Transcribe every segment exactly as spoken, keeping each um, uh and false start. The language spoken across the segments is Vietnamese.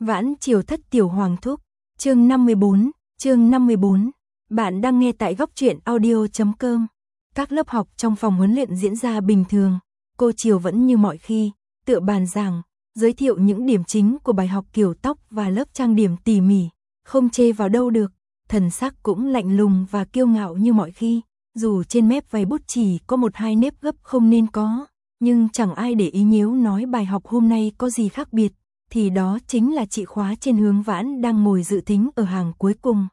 Vãn Triều Thất Tiểu Hoàng Thúc, chương năm mươi bốn, chương năm mươi bốn. Bạn đang nghe tại góc truyện audio chấm com. Các lớp học trong phòng huấn luyện diễn ra bình thường, cô Triều vẫn như mọi khi, tựa bàn giảng, giới thiệu những điểm chính của bài học kiểu tóc và lớp trang điểm tỉ mỉ, không chê vào đâu được, thần sắc cũng lạnh lùng và kiêu ngạo như mọi khi, dù trên mép vài bút chỉ có một hai nếp gấp không nên có, nhưng chẳng ai để ý nếu nói bài học hôm nay có gì khác biệt, thì đó chính là chị Khóa trên Hướng Vãn đang ngồi dự thính ở hàng cuối cùng.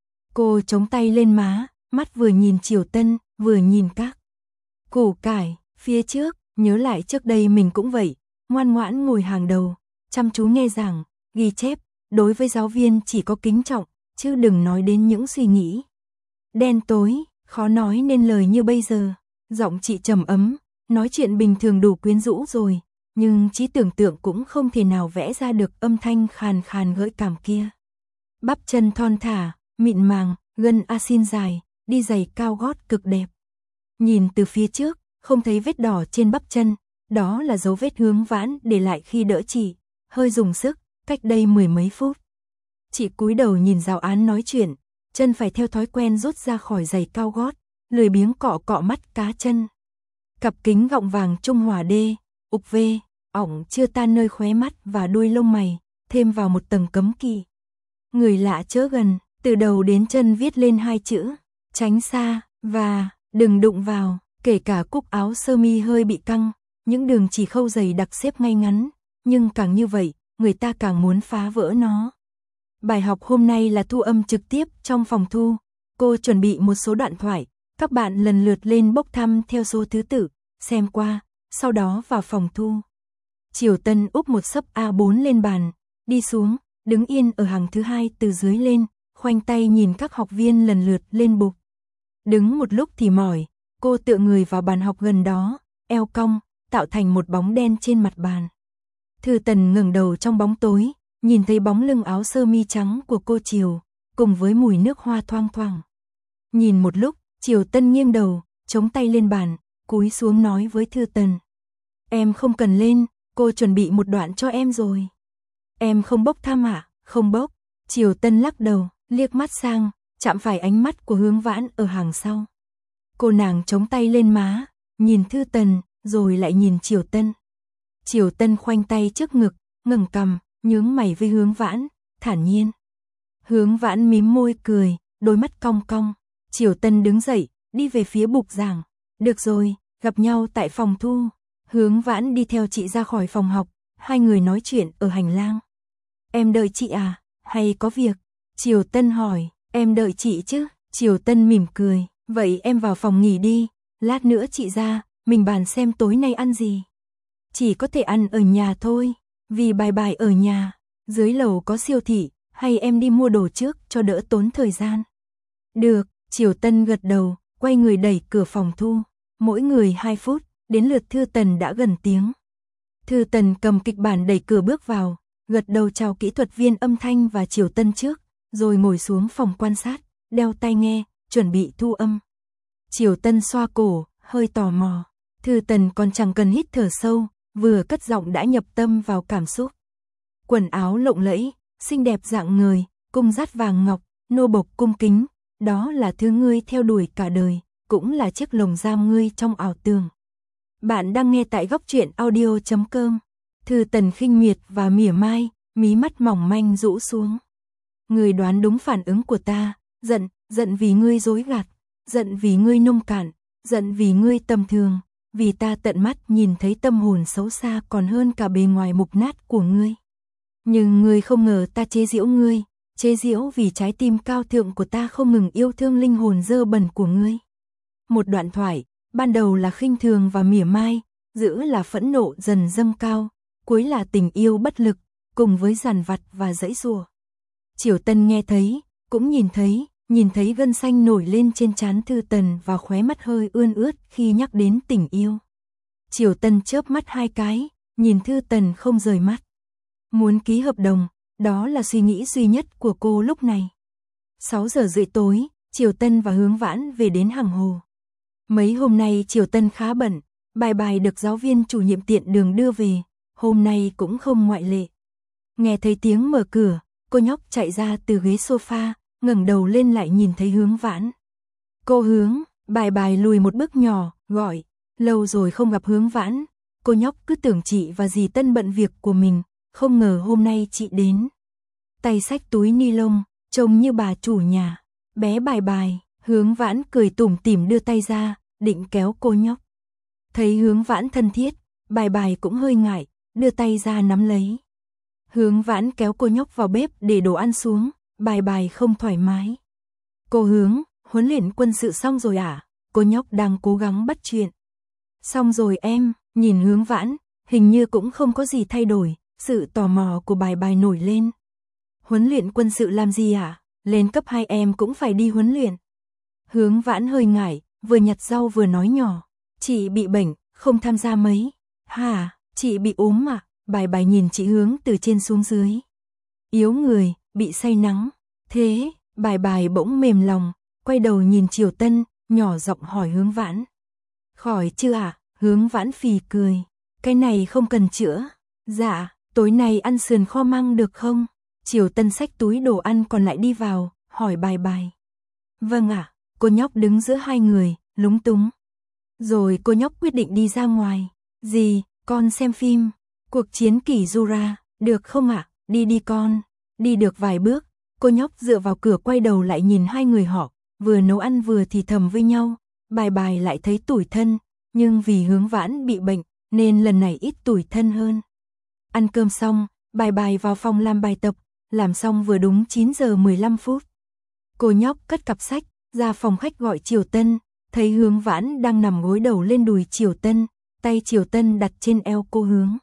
Cô chống tay lên má, mắt vừa nhìn Triều Tân, vừa nhìn các củ cải phía trước, nhớ lại trước đây mình cũng vậy, ngoan ngoãn ngồi hàng đầu, chăm chú nghe giảng, ghi chép, đối với giáo viên chỉ có kính trọng, chứ đừng nói đến những suy nghĩ đen tối, khó nói nên lời như bây giờ. Giọng chị trầm ấm, nói chuyện bình thường đủ quyến rũ rồi, nhưng trí tưởng tượng cũng không thể nào vẽ ra được âm thanh khàn khàn gợi cảm kia. Bắp chân thon thả, mịn màng, gân asin dài, đi giày cao gót cực đẹp. Nhìn từ phía trước, không thấy vết đỏ trên bắp chân, đó là dấu vết Hướng Vãn để lại khi đỡ chị, hơi dùng sức, cách đây mười mấy phút. Chị cúi đầu nhìn giáo án nói chuyện, chân phải theo thói quen rút ra khỏi giày cao gót, lười biếng cọ cọ mắt cá chân. Cặp kính gọng vàng trung hòa D, ục V, ỏng chưa tan nơi khóe mắt và đuôi lông mày, thêm vào một tầng cấm kỵ. Người lạ chớ gần, từ đầu đến chân viết lên hai chữ, tránh xa, và đừng đụng vào, kể cả cúc áo sơ mi hơi bị căng, những đường chỉ khâu dày đặc xếp ngay ngắn, nhưng càng như vậy, người ta càng muốn phá vỡ nó. Bài học hôm nay là thu âm trực tiếp trong phòng thu, cô chuẩn bị một số đoạn thoại, các bạn lần lượt lên bốc thăm theo số thứ tự, xem qua, sau đó vào phòng thu. Triều Tân úp một xấp A bốn lên bàn, đi xuống, đứng yên ở hàng thứ hai từ dưới lên, khoanh tay nhìn các học viên lần lượt lên bục. Đứng một lúc thì mỏi, cô tựa người vào bàn học gần đó, eo cong, tạo thành một bóng đen trên mặt bàn. Thư Tần ngẩng đầu trong bóng tối, nhìn thấy bóng lưng áo sơ mi trắng của cô Triều, cùng với mùi nước hoa thoang thoảng. Nhìn một lúc, Triều Tân nghiêng đầu, chống tay lên bàn, cúi xuống nói với Thư Tần. Em không cần lên, cô chuẩn bị một đoạn cho em rồi. Em không bốc thăm à? Không bốc. Triều Tân lắc đầu, liếc mắt sang, chạm phải ánh mắt của Hướng Vãn ở hàng sau. Cô nàng chống tay lên má, nhìn Thư Tần, rồi lại nhìn Triều Tân. Triều Tân khoanh tay trước ngực, ngẩng cằm, nhướng mày với Hướng Vãn, thản nhiên. Hướng Vãn mím môi cười, đôi mắt cong cong. Triều Tân đứng dậy, đi về phía bục giảng. Được rồi, gặp nhau tại phòng thu. Hướng Vãn đi theo chị ra khỏi phòng học, hai người nói chuyện ở hành lang. Em đợi chị à, hay có việc? Triều Tân hỏi, em đợi chị chứ? Triều Tân mỉm cười, vậy em vào phòng nghỉ đi, lát nữa chị ra, mình bàn xem tối nay ăn gì. Chỉ có thể ăn ở nhà thôi, vì bài bài ở nhà, dưới lầu có siêu thị, hay em đi mua đồ trước cho đỡ tốn thời gian. Được, Triều Tân gật đầu, quay người đẩy cửa phòng thu, mỗi người hai phút, đến lượt Thư Tần đã gần tiếng. Thư Tần cầm kịch bản đẩy cửa bước vào, gật đầu chào kỹ thuật viên âm thanh và Triều Tân trước, rồi ngồi xuống phòng quan sát, đeo tai nghe, chuẩn bị thu âm. Triều Tân xoa cổ, hơi tò mò, Thư Tần còn chẳng cần hít thở sâu, vừa cất giọng đã nhập tâm vào cảm xúc. Quần áo lộng lẫy, xinh đẹp dạng người, cung dắt vàng ngọc, nô bộc cung kính, đó là thứ ngươi theo đuổi cả đời, cũng là chiếc lồng giam ngươi trong ảo tưởng. Bạn đang nghe tại góc truyện audio chấm com. Thư Tần khinh miệt và mỉa mai, mí mắt mỏng manh rũ xuống. Ngươi đoán đúng phản ứng của ta, giận, giận vì ngươi dối gạt, giận vì ngươi nông cạn, giận vì ngươi tầm thường, vì ta tận mắt nhìn thấy tâm hồn xấu xa còn hơn cả bề ngoài mục nát của ngươi. Nhưng ngươi không ngờ ta chế giễu ngươi, chế giễu vì trái tim cao thượng của ta không ngừng yêu thương linh hồn dơ bẩn của ngươi. Một đoạn thoại, ban đầu là khinh thường và mỉa mai, giữa là phẫn nộ dần dâng cao, cuối là tình yêu bất lực, cùng với dằn vặt và giãy giụa. Triều Tân nghe thấy, cũng nhìn thấy, nhìn thấy gân xanh nổi lên trên trán Thư Tần và khóe mắt hơi ươn ướt khi nhắc đến tình yêu. Triều Tân chớp mắt hai cái, nhìn Thư Tần không rời mắt. Muốn ký hợp đồng, đó là suy nghĩ duy nhất của cô lúc này. sáu giờ rưỡi tối, Triều Tân và Hướng Vãn về đến Hàng Hồ. Mấy hôm nay Triều Tân khá bận, bài bài được giáo viên chủ nhiệm tiện đường đưa về, hôm nay cũng không ngoại lệ. Nghe thấy tiếng mở cửa, cô nhóc chạy ra từ ghế sofa, ngẩng đầu lên lại nhìn thấy Hướng Vãn. Cô Hướng, Bài Bài lùi một bước nhỏ, gọi, lâu rồi không gặp Hướng Vãn, cô nhóc cứ tưởng chị và dì Tân bận việc của mình, không ngờ hôm nay chị đến. Tay xách túi ni lông, trông như bà chủ nhà. Bé Bài Bài, Hướng Vãn cười tủm tỉm đưa tay ra, định kéo cô nhóc. Thấy Hướng Vãn thân thiết, Bài Bài cũng hơi ngại, đưa tay ra nắm lấy. Hướng Vãn kéo cô nhóc vào bếp để đồ ăn xuống, Bài Bài không thoải mái. Cô Hướng, huấn luyện quân sự xong rồi à? Cô nhóc đang cố gắng bắt chuyện. Xong rồi em, nhìn Hướng Vãn, hình như cũng không có gì thay đổi, sự tò mò của Bài Bài nổi lên. Huấn luyện quân sự làm gì à? Lên cấp hai em cũng phải đi huấn luyện. Hướng Vãn hơi ngại, vừa nhặt rau vừa nói nhỏ. Chị bị bệnh, không tham gia mấy. Hả, chị bị ốm à? Bài Bài nhìn chị Hướng từ trên xuống dưới. Yếu người, bị say nắng. Thế, Bài Bài bỗng mềm lòng, quay đầu nhìn Triều Tân, nhỏ giọng hỏi Hướng Vãn. Khỏi chưa à? Hướng Vãn phì cười. Cái này không cần chữa. Dạ, tối nay ăn sườn kho măng được không? Triều Tân xách túi đồ ăn còn lại đi vào, hỏi Bài Bài. Vâng ạ, cô nhóc đứng giữa hai người, lúng túng. Rồi cô nhóc quyết định đi ra ngoài. Dì, con xem phim. Cuộc chiến kỷ Jura, được không ạ? Đi đi con. Đi được vài bước, cô nhóc dựa vào cửa quay đầu lại nhìn hai người họ, vừa nấu ăn vừa thì thầm với nhau. Bài Bài lại thấy tủi thân, nhưng vì Hướng Vãn bị bệnh, nên lần này ít tủi thân hơn. Ăn cơm xong, Bài Bài vào phòng làm bài tập, làm xong vừa đúng chín giờ mười lăm phút. Cô nhóc cất cặp sách, ra phòng khách gọi Triều Tân, thấy Hướng Vãn đang nằm gối đầu lên đùi Triều Tân, tay Triều Tân đặt trên eo cô Hướng.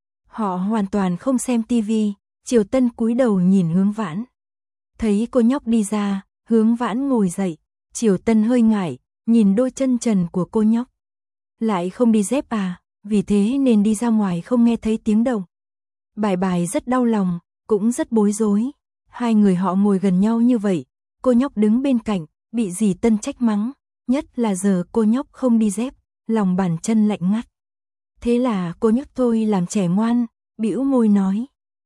Họ hoàn toàn không xem tivi, Triều Tân cúi đầu nhìn Hướng Vãn. Thấy cô nhóc đi ra, Hướng Vãn ngồi dậy, Triều Tân hơi ngại, nhìn đôi chân trần của cô nhóc. Lại không đi dép à, vì thế nên đi ra ngoài không nghe thấy tiếng động. Bài Bài rất đau lòng, cũng rất bối rối. Hai người họ ngồi gần nhau như vậy, cô nhóc đứng bên cạnh, bị dì Tân trách mắng, nhất là giờ cô nhóc không đi dép, lòng bàn chân lạnh ngắt. Thế là cô nhóc thôi làm trẻ ngoan, bĩu môi nói.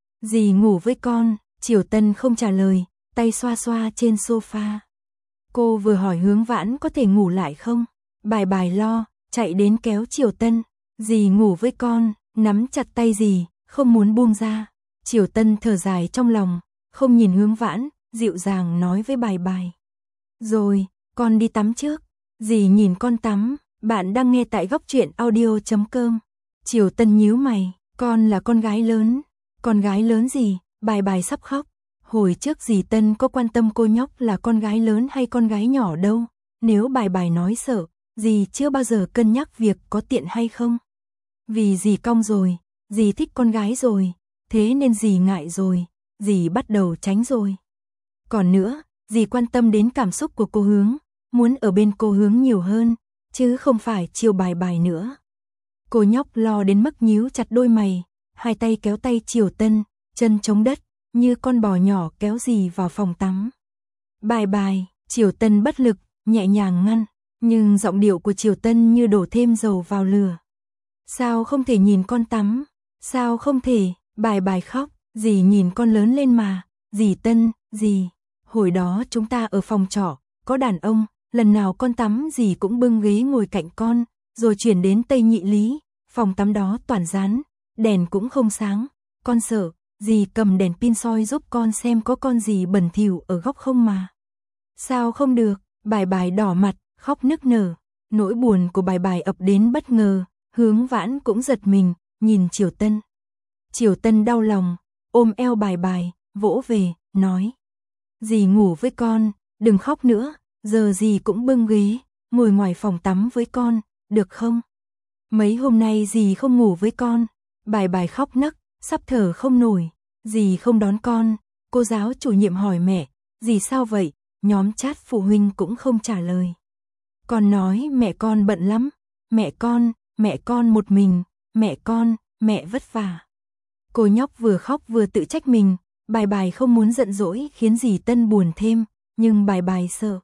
Dì ngủ với con, Triều Tân không trả lời, tay xoa xoa trên sofa. Cô vừa hỏi Hướng Vãn có thể ngủ lại không? Bài Bài lo, chạy đến kéo Triều Tân. Dì ngủ với con, nắm chặt tay dì, không muốn buông ra. Triều Tân thở dài trong lòng, không nhìn Hướng Vãn, dịu dàng nói với Bài Bài. Rồi, con đi tắm trước. Dì nhìn con tắm, bạn đang nghe tại góc truyện audio chấm com. Triều Tân nhíu mày, con là con gái lớn. Con gái lớn gì? Bài Bài sắp khóc. Hồi trước dì Tân có quan tâm cô nhóc là con gái lớn hay con gái nhỏ đâu. Nếu Bài Bài nói sợ, dì chưa bao giờ cân nhắc việc có tiện hay không. Vì dì cong rồi, dì thích con gái rồi, thế nên dì ngại rồi, dì bắt đầu tránh rồi. Còn nữa, dì quan tâm đến cảm xúc của cô Hướng, muốn ở bên cô Hướng nhiều hơn, chứ không phải chiều Bài Bài nữa. Cô nhóc lo đến mức nhíu chặt đôi mày, hai tay kéo tay Triều Tân, chân chống đất, như con bò nhỏ kéo dì vào phòng tắm. Bài Bài, Triều Tân bất lực, nhẹ nhàng ngăn, nhưng giọng điệu của Triều Tân như đổ thêm dầu vào lửa. Sao không thể nhìn con tắm? Sao không thể? Bài Bài khóc, dì nhìn con lớn lên mà. Dì Tân, dì, hồi đó chúng ta ở phòng trọ, có đàn ông, lần nào con tắm dì cũng bưng ghế ngồi cạnh con, rồi chuyển đến Tây Nhị Lý, phòng tắm đó toàn rán, đèn cũng không sáng, con sợ, dì cầm đèn pin soi giúp con xem có con gì bẩn thỉu ở góc không mà. Sao không được? Bài Bài đỏ mặt, khóc nức nở, nỗi buồn của Bài Bài ập đến bất ngờ, Hướng Vãn cũng giật mình, nhìn Triều Tân. Triều Tân đau lòng, ôm eo Bài Bài, vỗ về, nói. Dì ngủ với con, đừng khóc nữa, giờ dì cũng bưng ghế, ngồi ngoài phòng tắm với con, được không? Mấy hôm nay dì không ngủ với con. Bài Bài khóc nấc, sắp thở không nổi, dì không đón con. Cô giáo chủ nhiệm hỏi mẹ, dì sao vậy? Nhóm chat phụ huynh cũng không trả lời. Con nói mẹ con bận lắm, mẹ con, mẹ con một mình, mẹ con, mẹ vất vả. Cô nhóc vừa khóc vừa tự trách mình, Bài Bài không muốn giận dỗi khiến dì Tân buồn thêm, nhưng Bài Bài sợ.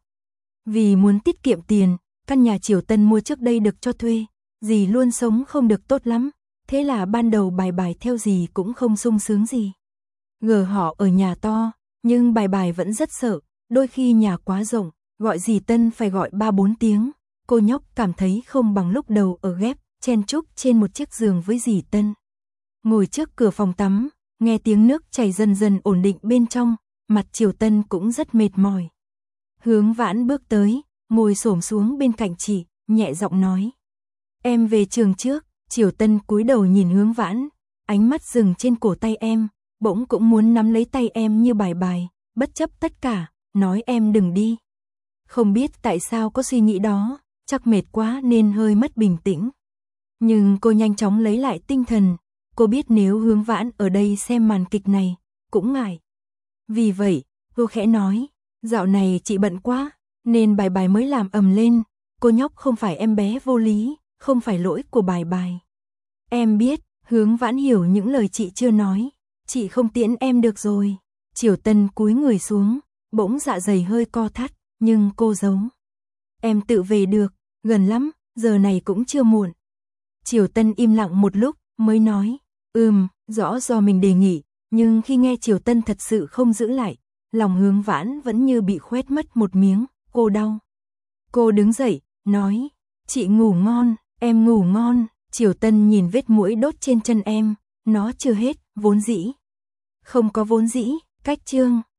Vì muốn tiết kiệm tiền, căn nhà Triều Tân mua trước đây được cho thuê, dì luôn sống không được tốt lắm, thế là ban đầu Bài Bài theo dì cũng không sung sướng gì. Gờ họ ở nhà to, nhưng bài bài vẫn rất sợ, đôi khi nhà quá rộng, gọi dì Tân phải gọi ba bốn tiếng. Cô nhóc cảm thấy không bằng lúc đầu ở ghép, chen chúc trên một chiếc giường với dì Tân. Ngồi trước cửa phòng tắm, nghe tiếng nước chảy dần dần ổn định bên trong, mặt Triều Tân cũng rất mệt mỏi. Hướng Vãn bước tới, ngồi xổm xuống bên cạnh chị, nhẹ giọng nói. Em về trường trước. Triều Tân cúi đầu nhìn Hướng Vãn, ánh mắt dừng trên cổ tay em, bỗng cũng muốn nắm lấy tay em như bài bài, bất chấp tất cả, nói em đừng đi. Không biết tại sao có suy nghĩ đó, chắc mệt quá nên hơi mất bình tĩnh. Nhưng cô nhanh chóng lấy lại tinh thần, cô biết nếu Hướng Vãn ở đây xem màn kịch này, cũng ngại. Vì vậy, cô khẽ nói, dạo này chị bận quá, nên bài bài mới làm ầm lên, cô nhóc không phải em bé vô lý, không phải lỗi của bài bài. Em biết, Hướng Vãn hiểu những lời chị chưa nói, chị không tiễn em được rồi. Triều Tân cúi người xuống, bỗng dạ dày hơi co thắt, nhưng cô giấu. Em tự về được, gần lắm, giờ này cũng chưa muộn. Triều Tân im lặng một lúc, mới nói, ừm, rõ do mình đề nghị, nhưng khi nghe Triều Tân thật sự không giữ lại, lòng Hướng Vãn vẫn như bị khoét mất một miếng, cô đau. Cô đứng dậy, nói, chị ngủ ngon, em ngủ ngon. Triều Tân nhìn vết muỗi đốt trên chân em, nó chưa hết, vốn dĩ. Không có vốn dĩ, cách chương.